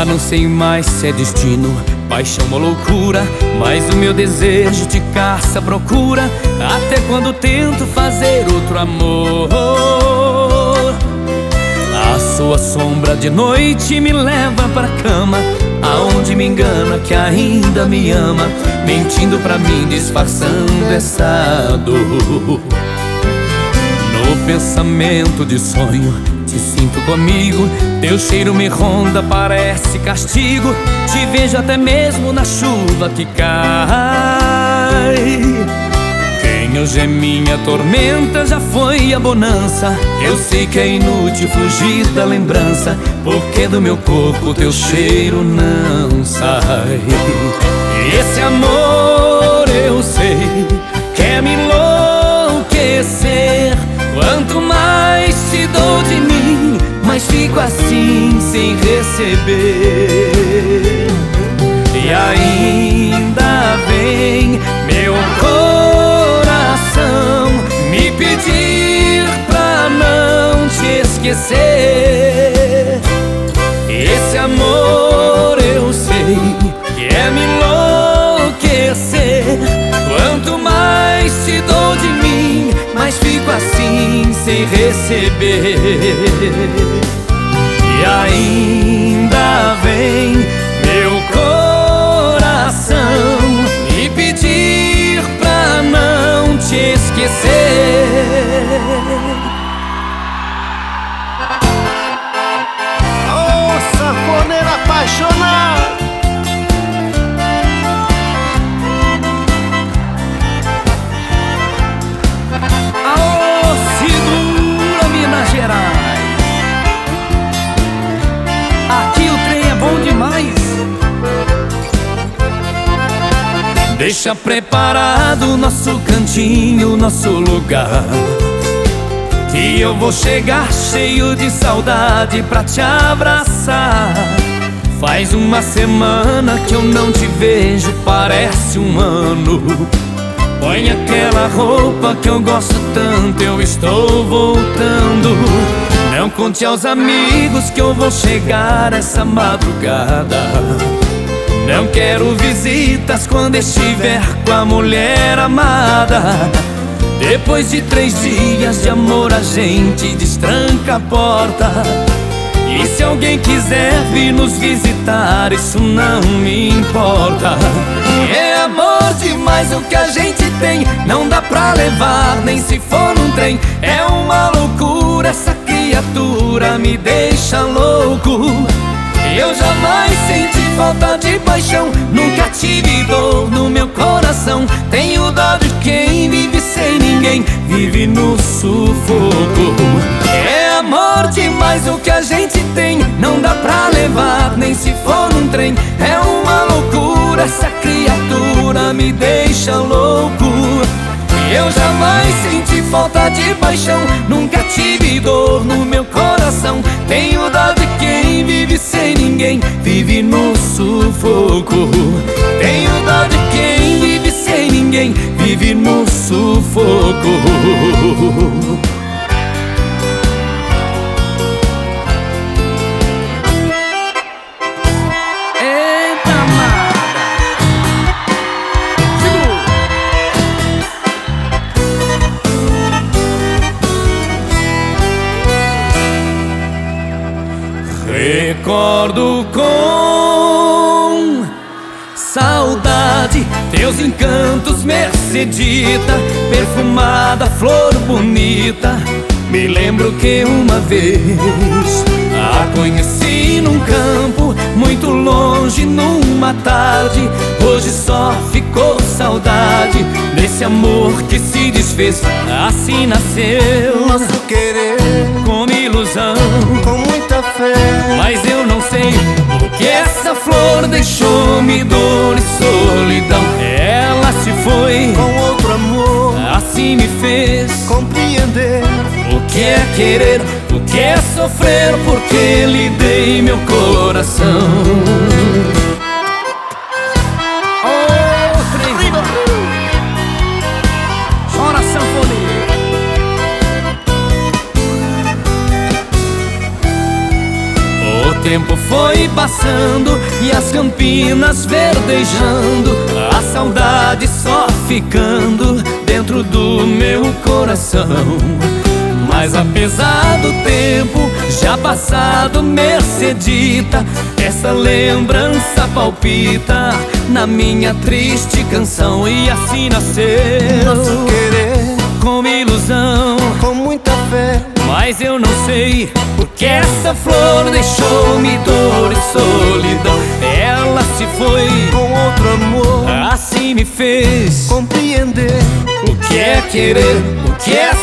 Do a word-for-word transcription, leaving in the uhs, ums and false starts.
Já não sei mais se é destino, paixão ou loucura, mas o meu desejo te caça, procura, até quando tento fazer outro amor. A sua sombra de noite me leva pra cama, aonde me engana que ainda me ama, mentindo pra mim, disfarçando essa dor. No pensamento de sonho te sinto comigo, teu cheiro me ronda, parece castigo. Te vejo até mesmo na chuva que cai. Quem hoje é minha tormenta já foi a bonança. Eu sei que é inútil fugir da lembrança, porque do meu corpo teu cheiro não sai. Esse amor eu sei quer me enlouquecer. Quanto mais te dou de mim, mas fico assim sem receber. E ainda vem meu coração me pedir pra não te esquecer. Esse amor eu sei que é me enlouquecer. Quanto mais te dou de mim, mas fico assim sem receber. E ainda vem meu coração me pedir pra não te esquecer. Ô, sanfoneiro apaixonado, aqui o trem é bom demais. Deixa preparado nosso cantinho, nosso lugar, que eu vou chegar cheio de saudade pra te abraçar. Faz uma semana que eu não te vejo, parece um ano. Põe aquela roupa que eu gosto tanto, eu estou voltando. Não conte aos amigos que eu vou chegar essa madrugada. Não quero visitas quando estiver com a mulher amada. Depois de três dias de amor a gente destranca a porta. E se alguém quiser vir nos visitar, isso não me importa. É amor demais o que a gente tem, não dá pra levar nem se for num trem. É uma loucura, essa criatura me deixa louco. Eu jamais senti falta de paixão, nunca tive dor no meu coração. Tenho dó de quem vive sem ninguém, vive no sufoco. É amor demais o que a gente tem, não dá pra levar nem se for num trem. É uma loucura, essa criatura me deixa louco. Eu jamais senti falta de paixão, nunca tive dor no meu coração. Tenho dó de quem vive sem ninguém, vive no sufoco. Tenho dó de quem vive sem ninguém, vive no sufoco. Recordo com saudade teus encantos, Mercedita, perfumada, flor bonita. Me lembro que uma vez a conheci num campo, muito longe, numa tarde. Hoje só ficou saudade desse amor que se desfez. Assim nasceu nosso querer, como ilusão, com muita fé. Mas eu não sei o que essa flor deixou-me, dor e solidão. Ela se foi com outro amor, assim me fez compreender o que é querer, o que é sofrer, porque lhe dei meu coração. Oh, trem. Chora, sanfoneiro. O tempo foi passando passando e as campinas verdejando, a saudade só ficando dentro do meu coração. Mas apesar do tempo já passado, Mercedita, essa lembrança palpita na minha triste canção. E assim nasceu nosso querer, com ilusão, com muita fé. mas eu não sei porque essa flor deixou-me dor e solidão. Ela se foi Com outro amor, assim me fez compreender o que é querer, o que é